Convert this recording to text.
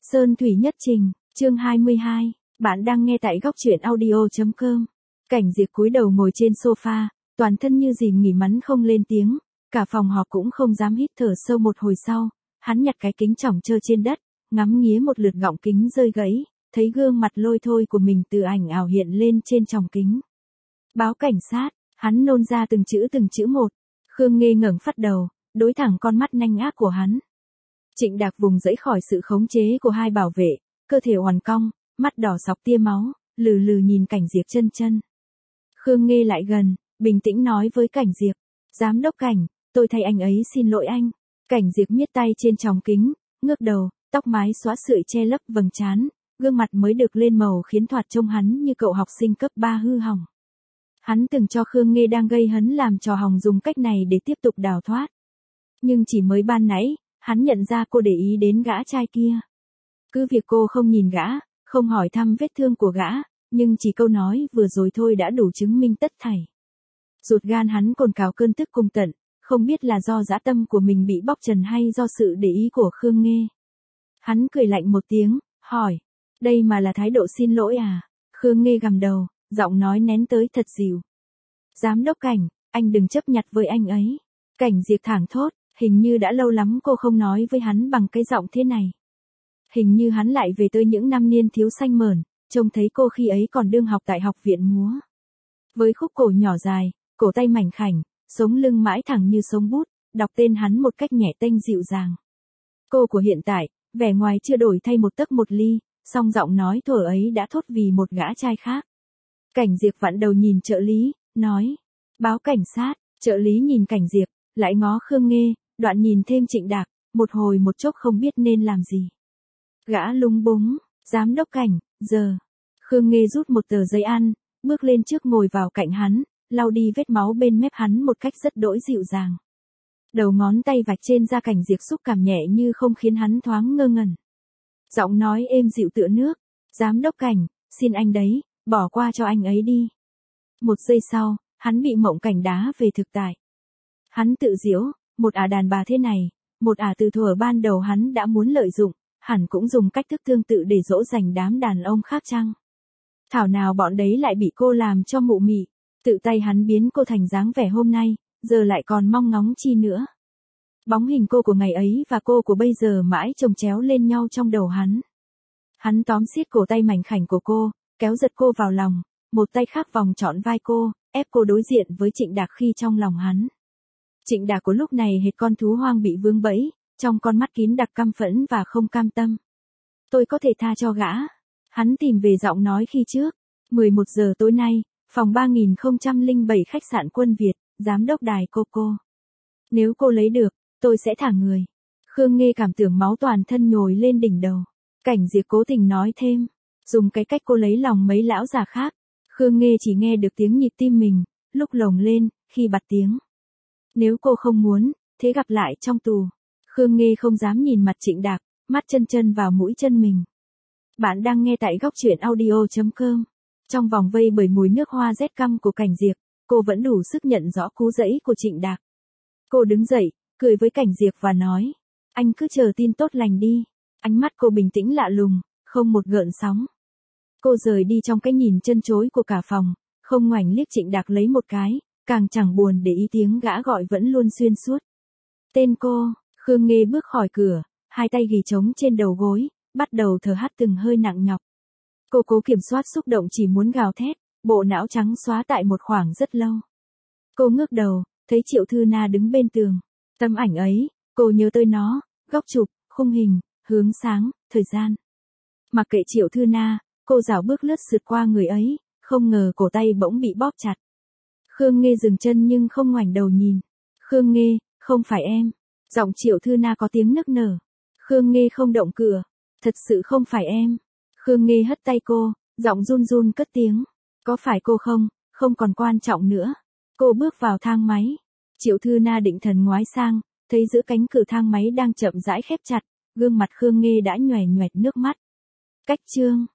Sơn Thủy Nhất Trình, chương 22, bạn đang nghe tại góc truyện audio.com. Cảnh Diệp cúi đầu ngồi trên sofa, toàn thân như dìm nghỉ mắn không lên tiếng, cả phòng họp cũng không dám hít thở sâu. Một hồi sau, hắn nhặt cái kính chỏng trơ trên đất, ngắm nghía một lượt gọng kính rơi gãy, thấy gương mặt lôi thôi của mình từ ảnh ảo hiện lên trên tròng kính. Báo cảnh sát, hắn nôn ra từng chữ một. Khương Nghê ngẩng phát đầu, đối thẳng con mắt nanh ác của hắn. Trịnh Đạc vùng dẫy khỏi sự khống chế của hai bảo vệ, cơ thể oằn cong, mắt đỏ sọc tia máu, lừ lừ nhìn Cảnh Diệp chân. Khương Nghê lại gần, bình tĩnh nói với Cảnh Diệp, giám đốc Cảnh, tôi thay anh ấy xin lỗi anh. Cảnh Diệp miết tay trên tròng kính, ngước đầu, tóc mái xóa sợi che lấp vầng trán, gương mặt mới được lên màu khiến thoạt trông hắn như cậu học sinh cấp 3 hư hỏng. Hắn từng cho Khương Nghê đang gây hấn làm trò hòng dùng cách này để tiếp tục đào thoát. Nhưng chỉ mới ban nãy, hắn nhận ra cô để ý đến gã trai kia. Cứ việc cô không nhìn gã, không hỏi thăm vết thương của gã, nhưng chỉ câu nói vừa rồi thôi đã đủ chứng minh tất thảy. Ruột gan hắn cồn cào cơn tức cùng tận, không biết là do dã tâm của mình bị bóc trần hay do sự để ý của Khương Nghê. Hắn cười lạnh một tiếng, hỏi, đây mà là thái độ xin lỗi à? Khương Nghê gằm đầu, giọng nói nén tới thật dịu. Giám đốc Cảnh, anh đừng chấp nhặt với anh ấy. Cảnh Diệp thảng thốt, hình như đã lâu lắm cô không nói với hắn bằng cái giọng thế này. Hình như hắn lại về tới những năm niên thiếu xanh mởn, trông thấy cô khi ấy còn đương học tại học viện múa. Với khúc cổ nhỏ dài, cổ tay mảnh khảnh, sống lưng mãi thẳng như sống bút, đọc tên hắn một cách nhẹ tênh dịu dàng. Cô của hiện tại, vẻ ngoài chưa đổi thay một tấc một ly, song giọng nói thuở ấy đã thốt vì một gã trai khác. Cảnh Diệp vặn đầu nhìn trợ lý, nói, báo cảnh sát. Trợ lý nhìn Cảnh Diệp, lại ngó Khương Nghê, đoạn nhìn thêm Trịnh Đạc, một hồi một chốc không biết nên làm gì. Gã lúng búng, giám đốc Cảnh, giờ. Khương Nghê rút một tờ giấy ăn, bước lên trước ngồi vào cạnh hắn, lau đi vết máu bên mép hắn một cách rất đỗi dịu dàng. Đầu ngón tay vạch trên da Cảnh Diệp xúc cảm nhẹ như không khiến hắn thoáng ngơ ngẩn. Giọng nói êm dịu tựa nước, giám đốc Cảnh, xin anh đấy, bỏ qua cho anh ấy đi. Một giây sau, hắn bị mộng cảnh đá về thực tại. Hắn tự giễu, một đàn bà thế này, một từ thuở ban đầu hắn đã muốn lợi dụng, hẳn cũng dùng cách thức tương tự để dỗ dành đám đàn ông khác chăng? Thảo nào bọn đấy lại bị cô làm cho mụ mị, tự tay hắn biến cô thành dáng vẻ hôm nay, giờ lại còn mong ngóng chi nữa. Bóng hình cô của ngày ấy và cô của bây giờ mãi chồng chéo lên nhau trong đầu hắn. Hắn tóm siết cổ tay mảnh khảnh của cô, kéo giật cô vào lòng, một tay khác vòng trọn vai cô, ép cô đối diện với Trịnh Đạc khi trong lòng hắn. Trịnh Đạc của lúc này hệt con thú hoang bị vướng bẫy, trong con mắt kín đặc căm phẫn và không cam tâm. Tôi có thể tha cho gã. Hắn tìm về giọng nói khi trước. 11 giờ tối nay, phòng 3007 khách sạn Quân Việt, giám đốc đài Coco. Nếu cô lấy được, tôi sẽ thả người. Khương Nghê cảm tưởng máu toàn thân nhồi lên đỉnh đầu. Cảnh Diệp cố tình nói thêm, dùng cái cách cô lấy lòng mấy lão già khác. Khương Nghê chỉ nghe được tiếng nhịp tim mình, lúc lồng lên, khi bật tiếng. Nếu cô không muốn, thế gặp lại trong tù. Khương Nghê không dám nhìn mặt Trịnh Đạc, mắt chân vào mũi chân mình. Bạn đang nghe tại góc truyện audio.com. Trong vòng vây bởi mùi nước hoa rét căm của Cảnh Diệp, cô vẫn đủ sức nhận rõ cú dẫy của Trịnh Đạc. Cô đứng dậy, cười với Cảnh Diệp và nói, anh cứ chờ tin tốt lành đi. Ánh mắt cô bình tĩnh lạ lùng, không một gợn sóng. Cô rời đi trong cái nhìn chân chối của cả phòng, không ngoảnh liếc Trịnh Đạc lấy một cái, càng chẳng buồn để ý tiếng gã gọi vẫn luôn xuyên suốt. Tên cô. Khương Nghê bước khỏi cửa, hai tay ghì trống trên đầu gối, bắt đầu thở hắt từng hơi nặng nhọc. Cô cố kiểm soát xúc động chỉ muốn gào thét, bộ não trắng xóa tại một khoảng rất lâu. Cô ngước đầu, thấy Triệu Thư Na đứng bên tường. Tấm ảnh ấy, cô nhớ tới nó, góc chụp, khung hình, hướng sáng, thời gian. Mặc kệ Triệu Thư Na, cô rảo bước lướt sượt qua người ấy, không ngờ cổ tay bỗng bị bóp chặt. Khương Nghê dừng chân nhưng không ngoảnh đầu nhìn. Khương Nghê, không phải em. Giọng Triệu Thư Na có tiếng nức nở. Khương Nghê không động cửa. Thật sự không phải em. Khương Nghê hất tay cô, giọng run run cất tiếng. Có phải cô không, không còn quan trọng nữa. Cô bước vào thang máy. Triệu Thư Na định thần ngoái sang, thấy giữa cánh cửa thang máy đang chậm rãi khép chặt, gương mặt Khương Nghê đã nhoẻn nhoẹt nước mắt. Cách chương.